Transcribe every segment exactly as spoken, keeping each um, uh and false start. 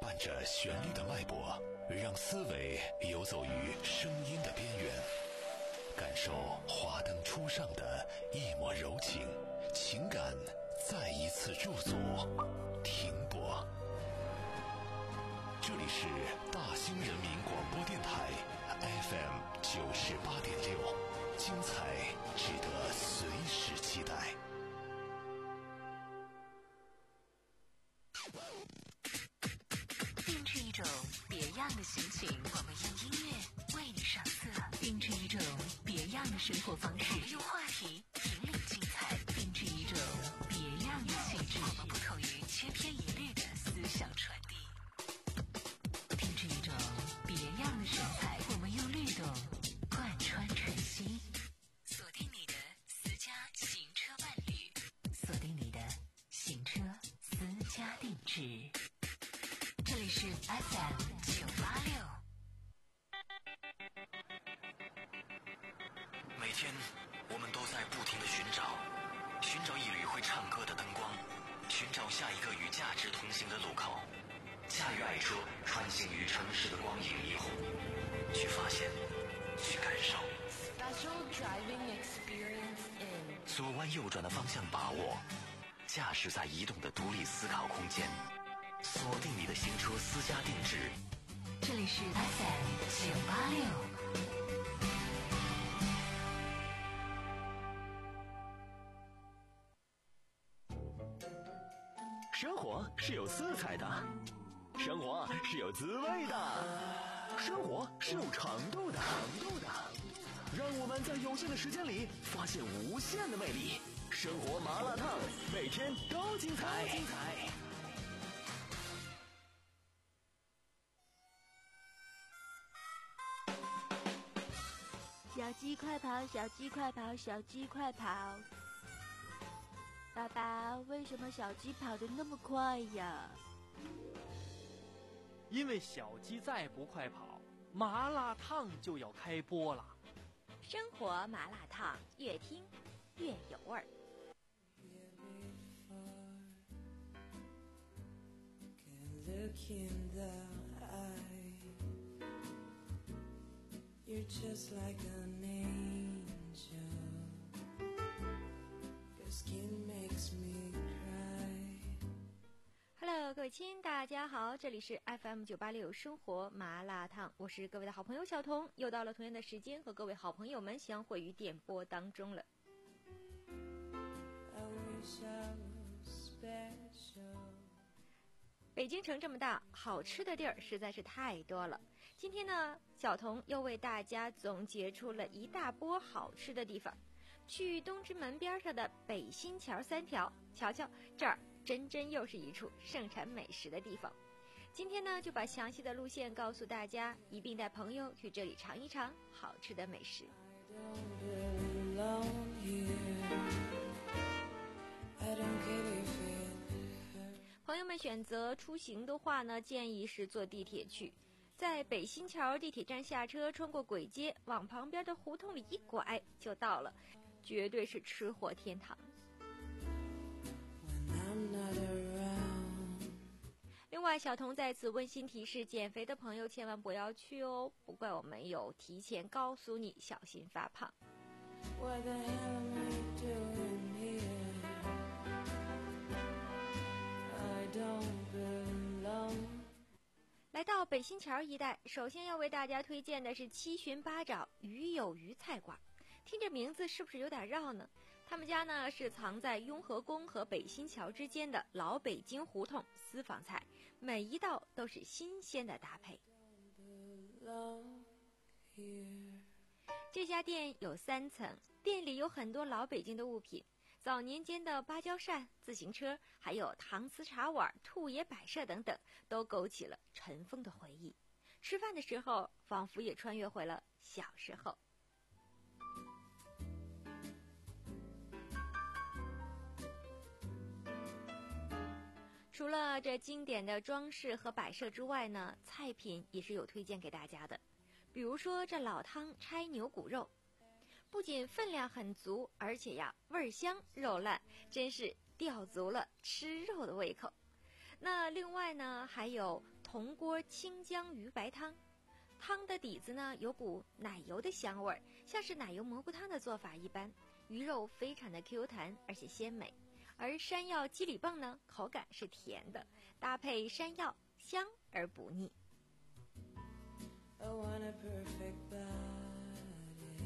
伴着旋律的脉搏，让思维游走于声音的边缘，感受华灯初上的一抹柔情，情感再一次驻足停泊。这里是大兴人民广播电台 F M 九十八点六，精彩值得随时期待。 定制一种别样的心情，我们用音乐为你上色；定制一种别样的生活方式，我们用话题引领精彩；定制一种别样的气质，我们不同于千篇一律的思想传递；定制一种别样的神采，我们用律动贯穿晨曦。锁定你的私家行车伴侣，锁定你的行车私家定制。这里是 F M 九八六。 每天我们都在不停地寻找，寻找一缕会唱歌的灯光，寻找下一个与价值同行的路口。驾驭爱车，穿行于城市的光影霓虹，去发现，去感受。 Special driving experience in 左弯右转的方向把握，驾驶在移动的独立思考空间。锁定你的行车私家定制， 这里是 F M 九八六。 生活是有色彩的，生活是有滋味的，生活是有长度的。长度的，让我们在有限的时间里发现无限的魅力。生活麻辣烫，每天都精彩。精彩。 小鸡快跑，小鸡快跑，小鸡快跑！爸爸，为什么小鸡跑得那么快呀？ 因为小鸡再不快跑，麻辣烫就要开播了。 生活麻辣烫，越听越有味儿。 You're just like an angel. Your skin makes me cry. Hello， 各位亲，大家好，这里是 F M 九八六生活麻辣烫，我是各位的好朋友小彤，又到了同样的时间和各位好朋友们相会于电波当中了。 I wish I was special. 北京城这么大，好吃的地儿实在是太多了。今天呢，小彤又为大家总结出了一大波好吃的地方。去东直门边上的北新桥三条，瞧瞧，这儿真真又是一处盛产美食的地方。今天呢，就把详细的路线告诉大家，一并带朋友去这里尝一尝好吃的美食。朋友们选择出行的话呢，建议是坐地铁去，在北新桥地铁站下车，穿过簋街，往旁边的胡同里一拐就到了，绝对是吃货天堂。另外，小彤在此温馨提示，减肥的朋友千万不要去哦，不怪我没有提前告诉你，小心发胖。What the hell am I doing here?来到北新桥一带，首先要为大家推荐的是七旬八爪鱼有鱼菜馆。听这名字是不是有点绕呢？他们家呢是藏在雍和宫和北新桥之间的老北京胡同私房菜，每一道都是新鲜的搭配。这家店有三层，店里有很多老北京的物品，早年间的芭蕉扇、自行车，还有搪瓷茶碗、兔爷摆设等等，都勾起了尘封的回忆。吃饭的时候，仿佛也穿越回了小时候。除了这经典的装饰和摆设之外呢，菜品也是有推荐给大家的。比如说这老汤拆牛骨肉，不仅分量很足，而且呀味儿香肉烂，真是吊足了吃肉的胃口。那另外呢，还有铜锅清江鱼白汤。汤的底子呢有股奶油的香味儿，像是奶油蘑菇汤的做法一般。鱼肉非常的 Q 弹，而且鲜美。而山药鸡里泵呢，口感是甜的，搭配山药香而不腻。 I want a perfect body.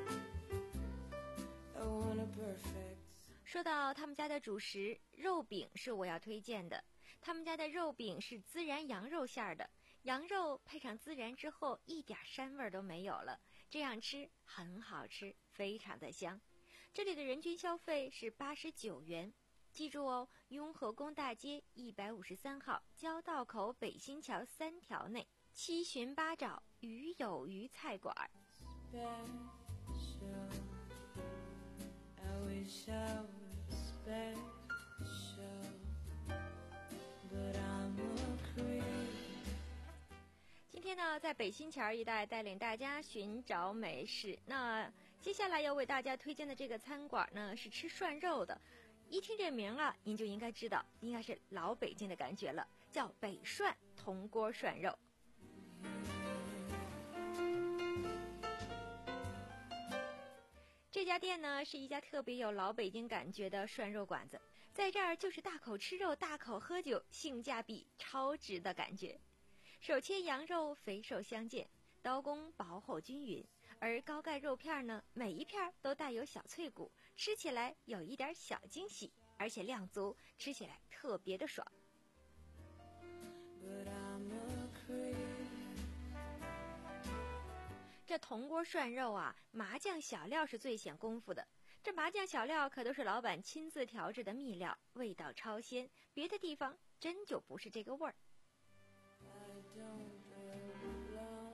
I want a perfect. 说到他们家的主食，肉饼是我要推荐的。他们家的肉饼是孜然羊肉馅儿的，羊肉配上孜然之后，一点膻味都没有了，这样吃很好吃，非常的香。这里的人均消费是八十九元，记住哦，雍和宫大街一百五十三号交道口北新桥三条内，七寻八找鱼有鱼菜馆。 Special. I wish I was special, but I'm a creep. 今天呢，在北新桥一带带领大家寻找美食。那接下来要为大家推荐的这个餐馆呢，是吃涮肉的。一听这名啊，您就应该知道，应该是老北京的感觉了，叫北涮铜锅涮肉。这家店呢，是一家特别有老北京感觉的涮肉馆子，在这儿就是大口吃肉，大口喝酒，性价比超值的感觉。手切羊肉肥瘦相间，刀工薄厚均匀，而高盖肉片呢，每一片都带有小脆骨，吃起来有一点小惊喜，而且量足，吃起来特别的爽。 But I'm a creep. 这铜锅涮肉啊，麻酱小料是最显功夫的。这麻酱小料可都是老板亲自调制的秘料，味道超鲜，别的地方真就不是这个味儿。 I don't belong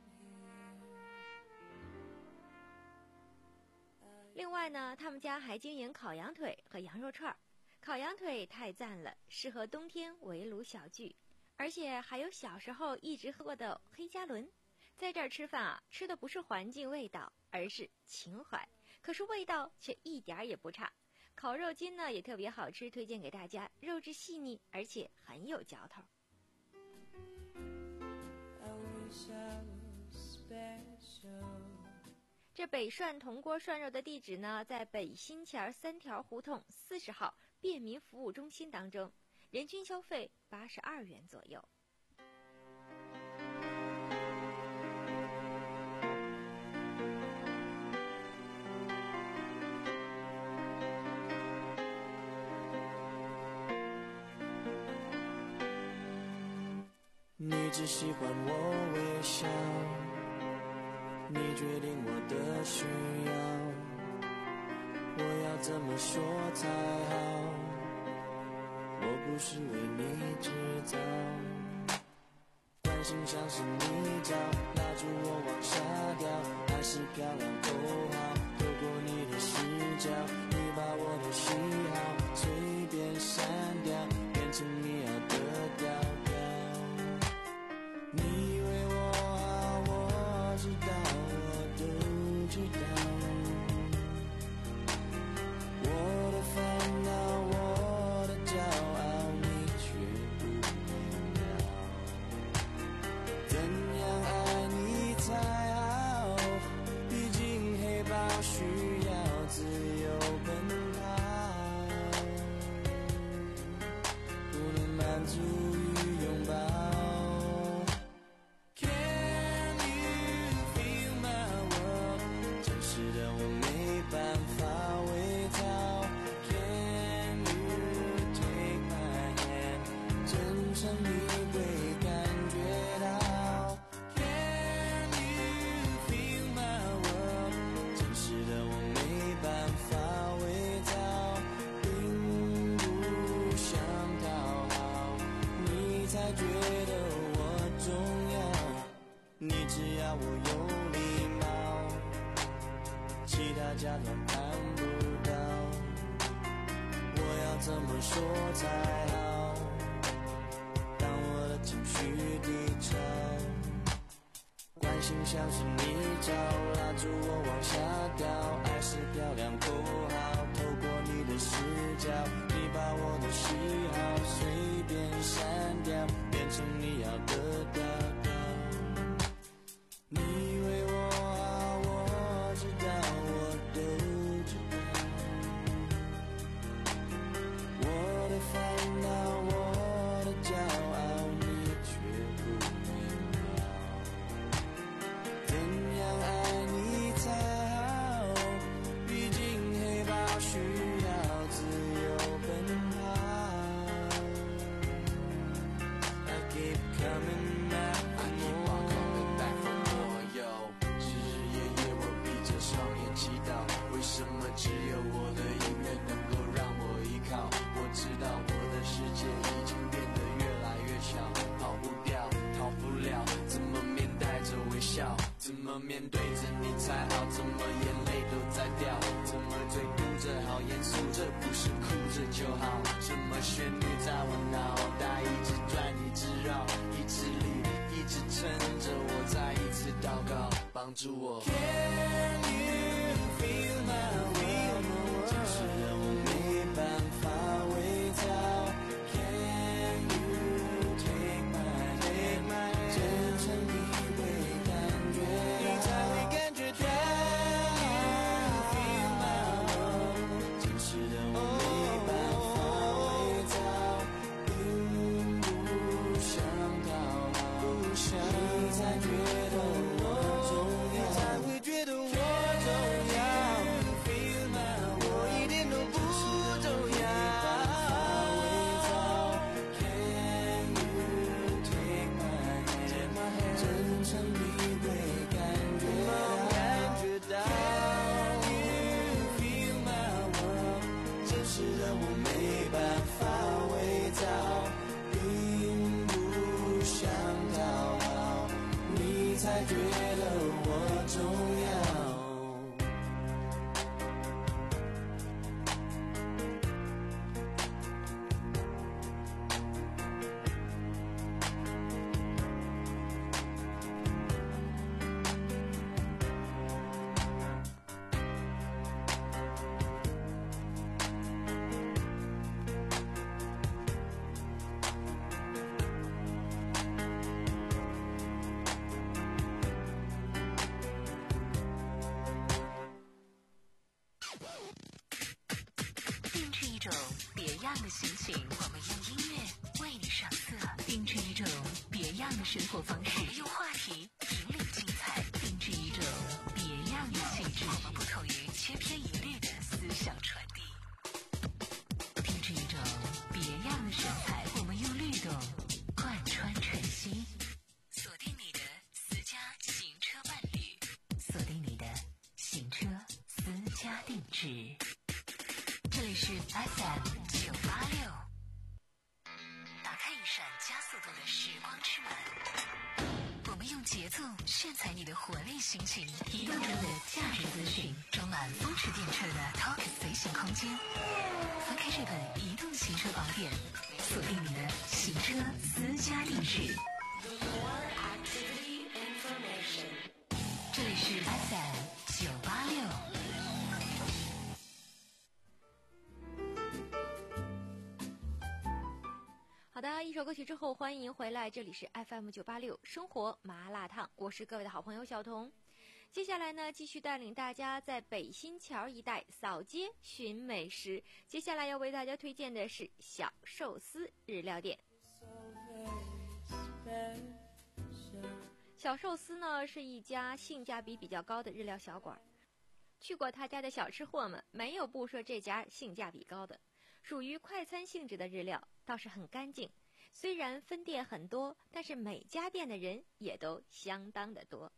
here. 另外呢，他们家还经营烤羊腿和羊肉串儿。烤羊腿太赞了，适合冬天围炉小聚，而且还有小时候一直喝过的黑加仑。在这儿吃饭啊，吃的不是环境味道，而是情怀，可是味道却一点儿也不差。烤肉筋呢也特别好吃，推荐给大家，肉质细腻，而且很有嚼头。 I wish I was special. 这北涮铜锅涮肉的地址呢，在北新桥三条胡同四十号便民服务中心当中，人均消费八十二元左右。 你只喜欢我微笑，你决定我的需要，我要怎么说才好？我不是为你制造，关心像是泥沼，拉住我往下掉，爱是漂亮口号，透过你的视角，你把我的喜好随便删掉，变成你要的调调。你为我好，我知道，我都知道。我的烦恼，我的骄傲，你却不明了。怎样爱你才好？毕竟黑豹需要自由奔跑，不能满足于拥抱。你只要我有礼貌，其他假装看不到。我要怎么说才好？当我的情绪低潮，关心像是泥沼，拉住我往下掉。爱是漂亮口号，透过你的视角，你把我的喜好随便删掉，变成你要知道我的世界已经变得越来越小，跑不掉，逃不了，怎么面带着微笑，怎么面对着你才好，怎么眼泪都在掉，怎么嘴嘟着好严肃，这不是哭着就好，什么旋律在我脑袋一直转一直绕，一直理一直撑着我，再一次祷告，帮助我。 Can you feel my will？ 真实的我没办法伪造。 Can you take my take my 真诚你会感觉到，你才会感觉到。 Can you feel my will？ 真实的我没办法伪造，并不想讨好，不想你才觉得我重要，你才会觉得我重要。 Feel my will？ 我一点都不重要。 Can you take my hand？ 真诚你会感觉到。 Can you feel my will？ 真实的我没办法伪造，并不想讨好，你才觉得我重要。 定制一种别样的心情，我们用音乐为你上色；定制一种别样的生活方式，我们用话题引领精彩；定制一种别样的气质，我们不同于千篇一律的思想传递；定制一种别样的神采，我们用律动贯穿晨曦。锁定你的私家行车伴侣，锁定你的行车私家定制。这里是 F M 九八六，打开一扇加速度的时光之门，我们用节奏炫彩你的活力心情，移动中的价值资讯，装满风驰电掣的 Talk 随行空间。翻开这本移动行车宝典，锁定你的行车私家定制。这里是 F M 九八六。 好的，一首歌曲之后，欢迎回来，这里是 F M 九八六生活麻辣烫，我是各位的好朋友小童。接下来呢，继续带领大家在北新桥一带扫街寻美食。接下来要为大家推荐的是小寿司日料店。小寿司呢是一家性价比比较高的日料小馆，去过他家的小吃货们没有不说这家性价比高的。属于快餐性质的日料，倒是很干净。虽然分店很多，但是每家店的人也都相当的多。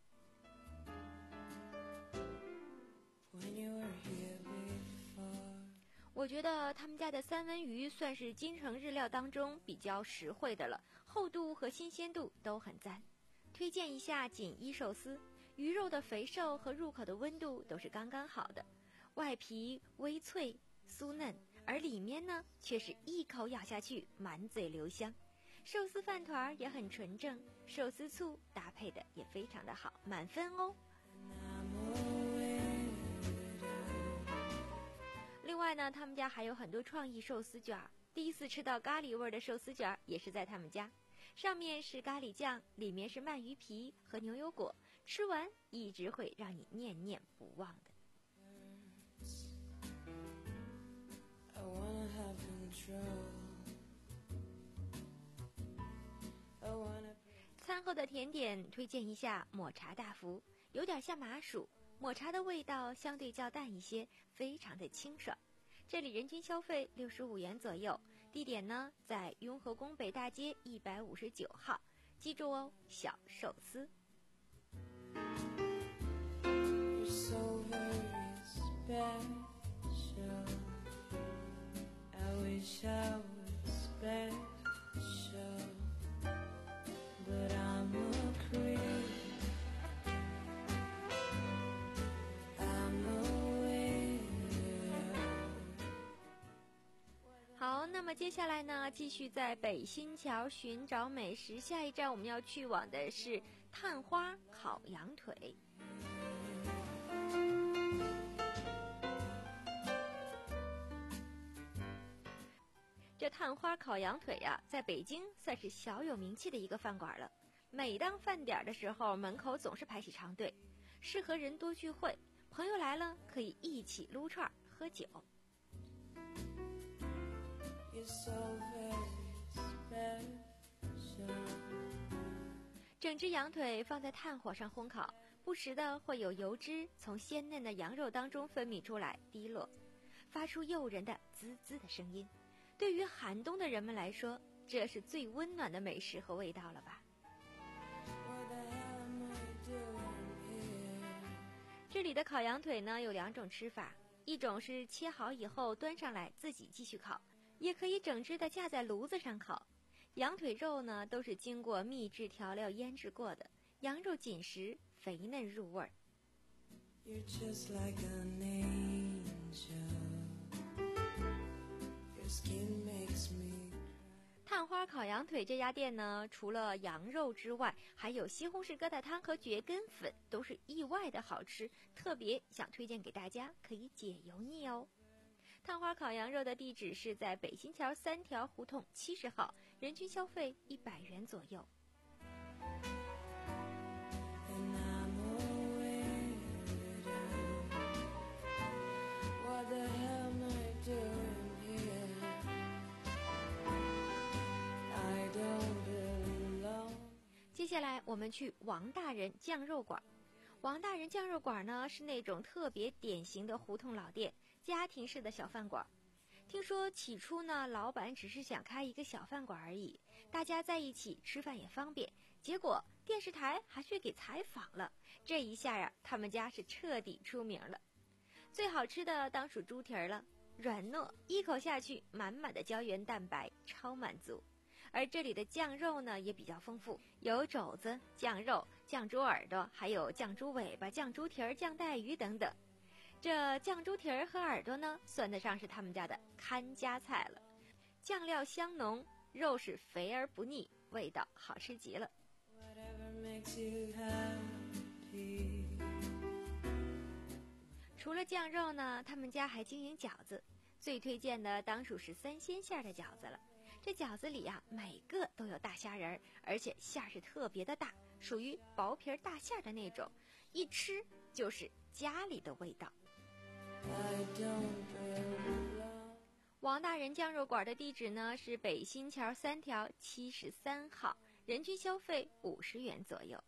我觉得他们家的三文鱼算是京城日料当中比较实惠的了，厚度和新鲜度都很赞。推荐一下锦衣寿司，鱼肉的肥瘦和入口的温度都是刚刚好的，外皮微脆酥嫩，而里面呢却是一口咬下去满嘴留香。寿司饭团也很纯正，寿司醋搭配的也非常的好，满分哦。另外呢，他们家还有很多创意寿司卷，第一次吃到咖喱味的寿司卷也是在他们家，上面是咖喱酱，里面是鳗鱼皮和牛油果，吃完一直会让你念念不忘的。餐后的甜点推荐一下抹茶大福，有点像麻薯，抹茶的味道相对较淡一些，非常的清爽。这里人均消费六十五元左右，地点呢在雍和宫北大街一百五十九号，记住哦，小寿司。So very special. I wish wish I was special, but I'm a creep. I'm a weirdo. 好，那么接下来呢，继续在北新桥寻找美食。下一站我们要去往的是探花烤羊腿。这探花烤羊腿呀、啊，在北京算是小有名气的一个饭馆了。每当饭点的时候，门口总是排起长队，适合人多聚会，朋友来了可以一起撸串喝酒。 You're so very special. 整只羊腿放在炭火上烘烤，不时的会有油脂从鲜嫩的羊肉当中分泌出来滴落，发出诱人的滋滋的声音。对于寒冬的人们来说，这是最温暖的美食和味道了吧。这里的烤羊腿呢有两种吃法，一种是切好以后端上来自己继续烤，也可以整只的架在炉子上烤。羊腿肉呢都是经过秘制调料腌制过的，羊肉紧实，肥嫩入味儿。 You're just like an angel. Your skin makes me. 探花烤羊腿这家店呢，除了羊肉之外，还有西红柿疙瘩汤和蕨根粉，都是意外的好吃，特别想推荐给大家，可以解油腻哦。探花烤羊肉的地址是在北新桥三条胡同七十号，人均消费一百元左右。 And I'm a weirdo. What the hell am I doing here? I don't belong. 接下来我们去王大人酱肉馆。王大人酱肉馆呢是那种特别典型的胡同老店，家庭式的小饭馆。听说起初呢，老板只是想开一个小饭馆而已，大家在一起吃饭也方便。结果电视台还去给采访了，这一下呀，他们家是彻底出名了。最好吃的当属猪蹄儿了，软糯，一口下去，满满的胶原蛋白，超满足。而这里的酱肉呢也比较丰富，有肘子、酱肉、酱猪耳朵，还有酱猪尾巴、酱猪蹄儿、酱带鱼等等。这酱猪蹄儿和耳朵呢，算得上是他们家的看家菜了。酱料香浓，肉是肥而不腻，味道好吃极了。 Whatever makes you happy. 除了酱肉呢，他们家还经营饺子，最推荐的当属是三鲜馅的饺子了。这饺子里呀、啊，每个都有大虾仁儿，而且馅儿是特别的大，属于薄皮大馅的那种，一吃就是家里的味道。 I don't belong. 王大人酱肉馆的地址呢是北新桥三条七十三号，人均消费五十元左右。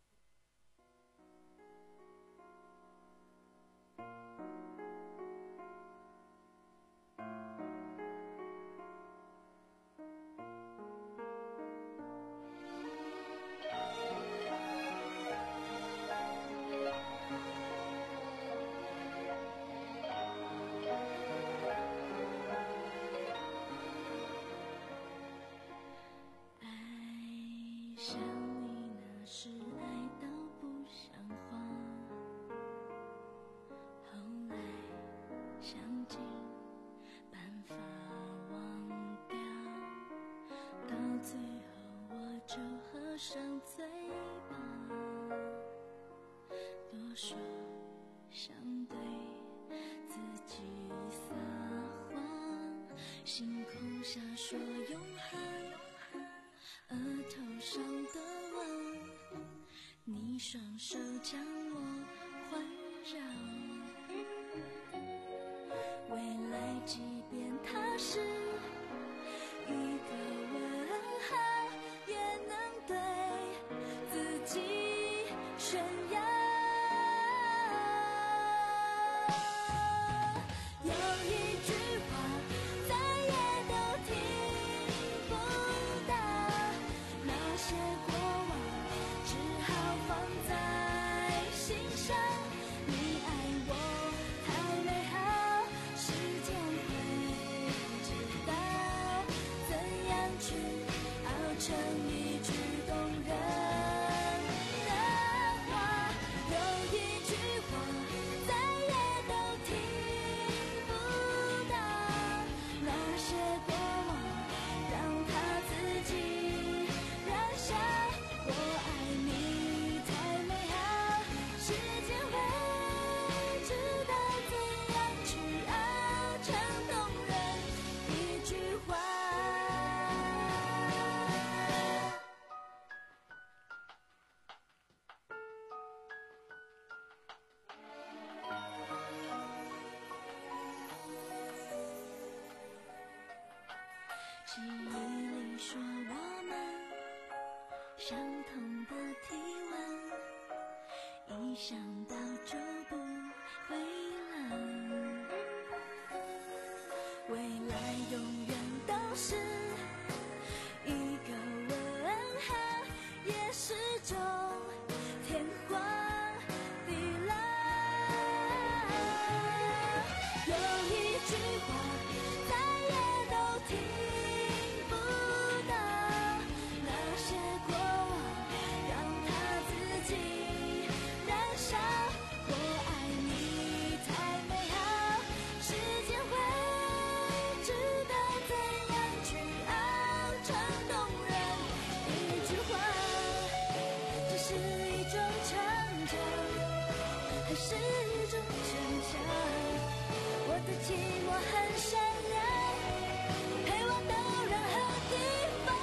上嘴巴，多说想对自己撒谎，星空下说永恒，额头上的吻，你双手将我环绕，未来即便它是一个问号，也能对自己炫耀。有一句话再也都听不到，那些过往只好放在心上。你爱我太美好，时间会知道。 去，熬成一句动人的话。有一句话再也都听不到，那些过往让它自己燃烧。我爱你太美好，时间会知道怎样去熬成动人一句话。记忆里说我们相同的体温，一想到就不会冷。未来永远都是一个问号，也是种天荒地老。有一句话再也都听不到，那些过往让它自己燃烧。我爱你太美好，时间会知道怎样去熬成动人一句话。这是一种成长，还是一种逞强？我的寂寞很善良，陪我到任何地方。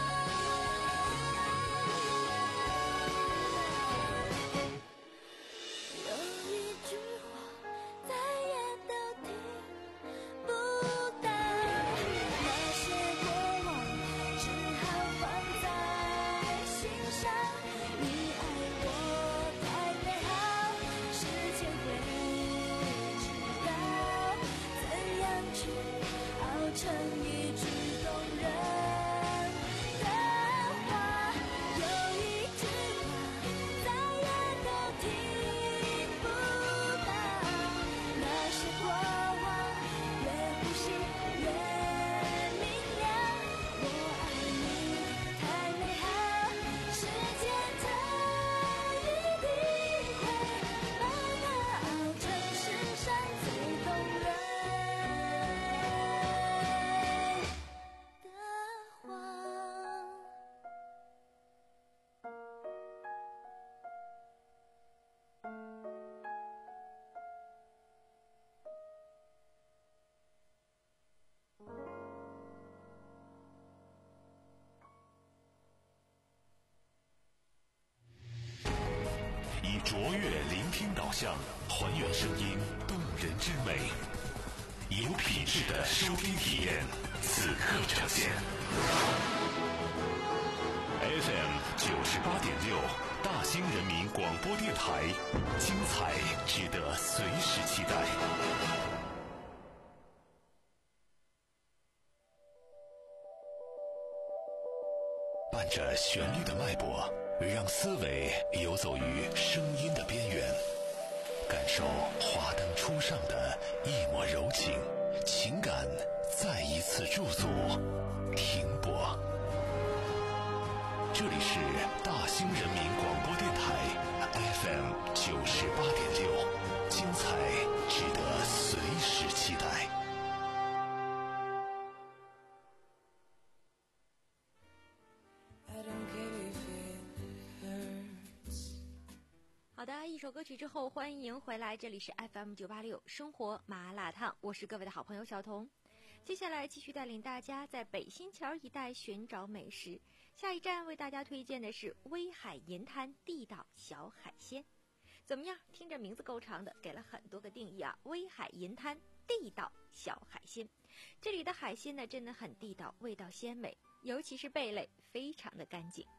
有一句话再也都听不到，那些过往只好放在心上。你爱我太美好，时间会知道怎样去熬成一句动人的话。有一句话再也都听不到，那些过往越呼吸越明亮。我爱你太美好，时间它一定会把它熬成世上最动人的话。 以卓越聆听导向，还原声音动人之美，有品质的收听体验，此刻呈现。F M 九十八点六，大兴人民广播电台，精彩值得随时期待。伴着旋律的脉搏，让思维游走于声音的边缘，感受华灯初上的一抹柔情，情感再一次驻足停泊。这里是大兴人民广播电台 F M 九十八点六，精彩值得随时期待。 好的，一首歌曲之后，欢迎回来，这里是 F M 九八六生活麻辣烫，我是各位的好朋友小彤。接下来继续带领大家在北新桥一带寻找美食，下一站为大家推荐的是威海银滩地道小海鲜。怎么样？听着名字够长的，给了很多个定义啊。威海银滩地道小海鲜，这里的海鲜呢真的很地道，味道鲜美，尤其是贝类非常的干净。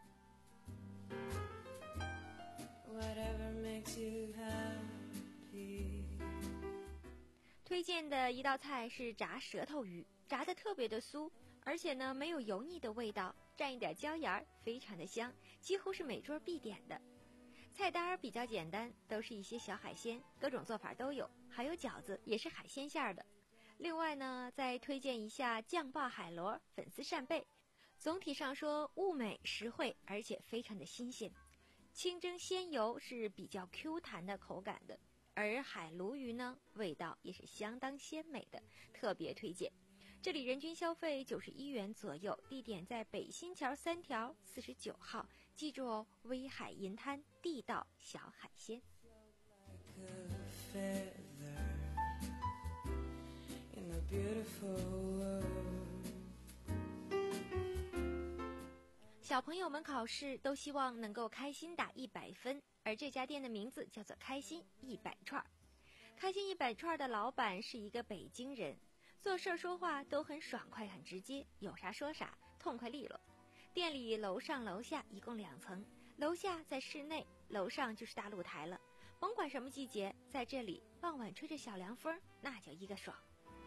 推荐的一道菜是炸舌头鱼，炸得特别的酥，而且呢没有油腻的味道，蘸一点椒盐，非常的香，几乎是每桌必点的。菜单比较简单，都是一些小海鲜，各种做法都有，还有饺子也是海鲜馅儿的。 另外呢，再推荐一下酱爆海螺、粉丝扇贝。总体上说，物美实惠，而且非常的新鲜。清蒸鲜油是比较 Q 弹的口感的，而海鲈鱼呢，味道也是相当鲜美的，特别推荐。这里人均消费九十一元左右，地点在北新桥三条四十九号，记住哦，威海银滩地道小海鲜。小朋友们考试都希望能够开心打一百分，而这家店的名字叫做开心一百串。开心一百串的老板是一个北京人，做事说话都很爽快很直接，有啥说啥，痛快利落。店里楼上楼下一共两层，楼下在室内，楼上就是大露台了。甭管什么季节，在这里傍晚吹着小凉风，那叫一个爽。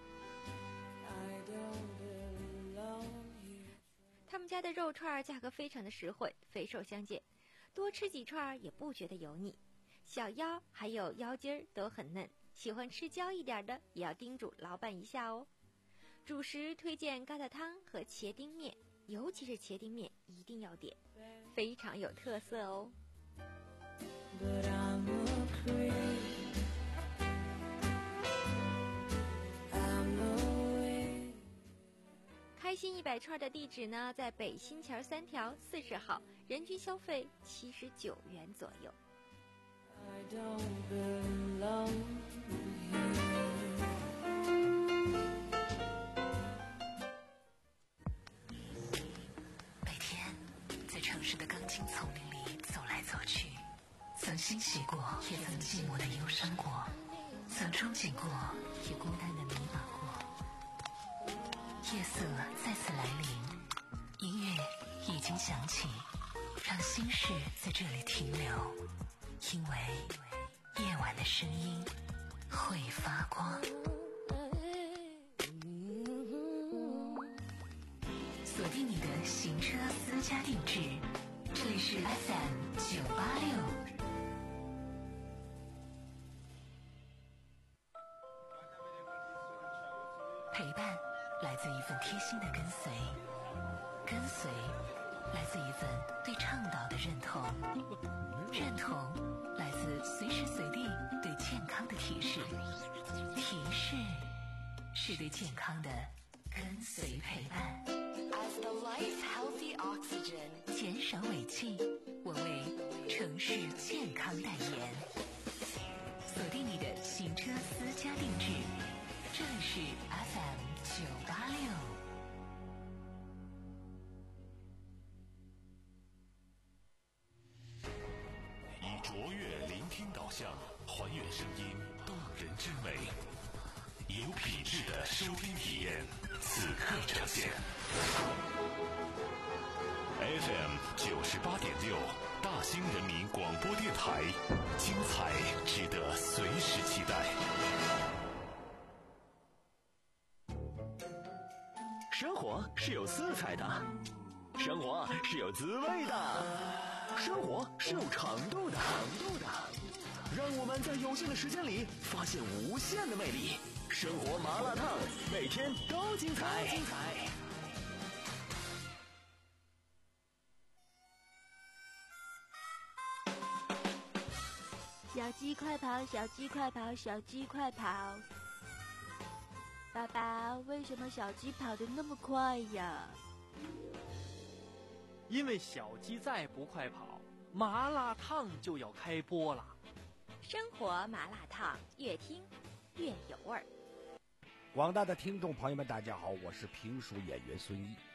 他们家的肉串价格非常的实惠，肥瘦相间，多吃几串也不觉得油腻。小腰还有腰筋儿都很嫩，喜欢吃焦一点的也要叮嘱老板一下哦。主食推荐疙瘩汤和茄丁面，尤其是茄丁面一定要点，非常有特色哦。开心一百串的地址呢，在北新桥三条四十号，人均消费七十九元左右。 每天在城市的钢筋丛林里走来走去，曾欣喜过，也曾寂寞的忧伤过，曾憧憬过，也孤单的迷茫过。夜色再次来临，音乐已经响起，让心事在这里停留，因为夜晚的声音会发光。锁定你的行车私家定制，这里是 F M 九八六。陪伴来自一份贴心的跟随，跟随来自一份对倡导的认同，认同来自随时随地对健康的提示，提示是对健康的跟随陪伴。 As the life healthy oxygen， 减少尾气，我为城市健康代言。锁定你的行车私家定制，这里是 F M 九八六。 以卓越聆听导向，还原声音动人之美，有品质的收听体验，此刻呈现。F M 九十八点六，大兴人民广播电台，精彩值得随时期待。 生活是有色彩的，生活是有滋味的，生活是有长度的，长度的。让我们在有限的时间里发现无限的魅力。生活麻辣烫，每天都精彩。精彩。 小鸡快跑，小鸡快跑，小鸡快跑！爸爸，为什么小鸡跑得那么快呀？ 因为小鸡再不快跑，麻辣烫就要开播了。 生活麻辣烫，越听越有味儿。 广大的听众朋友们，大家好，我是评书演员孙一。